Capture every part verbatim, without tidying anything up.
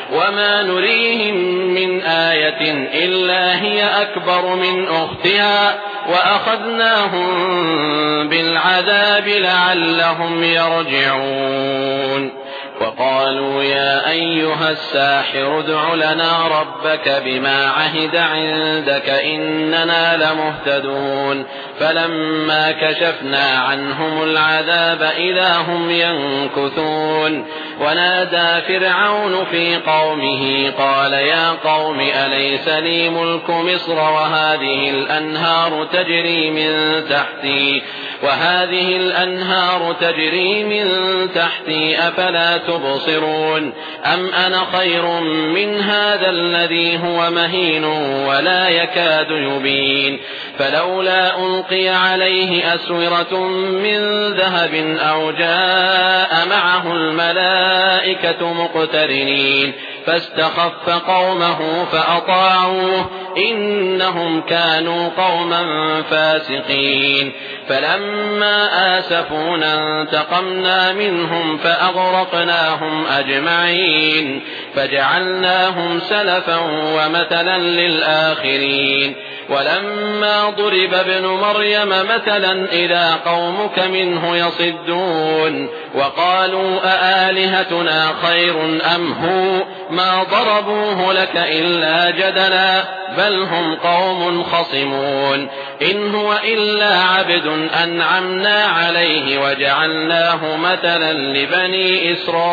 وما نريهم من آية إلا هي أكبر من أختها وأخذناهم بالعذاب لعلهم يرجعون. وقالوا يا أيها الساحر ادع لنا ربك بما عهد عندك إننا لمهتدون. فلما كشفنا عنهم العذاب إذا هم ينكثون. ونادى فرعون في قومه قال يا قوم أليس لي ملك مصر وهذه الأنهار تجري من تحتي وهذه الأنهار تجري من تحتي أفلا تبصرون أم أنا خير من هذا الذي هو مهين ولا يكاد يبين فلولا ألقي عليه أسورة من ذهب أو جاء معه الملائكة مقترنين فاستخف قومه فأطاعوه إنهم كانوا قوما فاسقين. فلما آسفونا انتقمنا منهم فأغرقناهم أجمعين فجعلناهم سلفا ومثلا للآخرين. ولما ضرب ابن مريم مثلا إذا قومك منه يصدون وقالوا أآلهتنا خير أم هو ما ضربوه لك إلا جدلا بل هم قوم خصمون. إن هو إلا عبد أنعمنا عليه وجعلناه مثلا لبني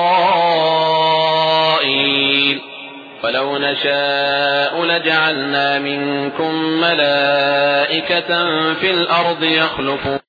إسرائيل ولو نشاء لجعلنا منكم ملائكة في الأرض يخلفون.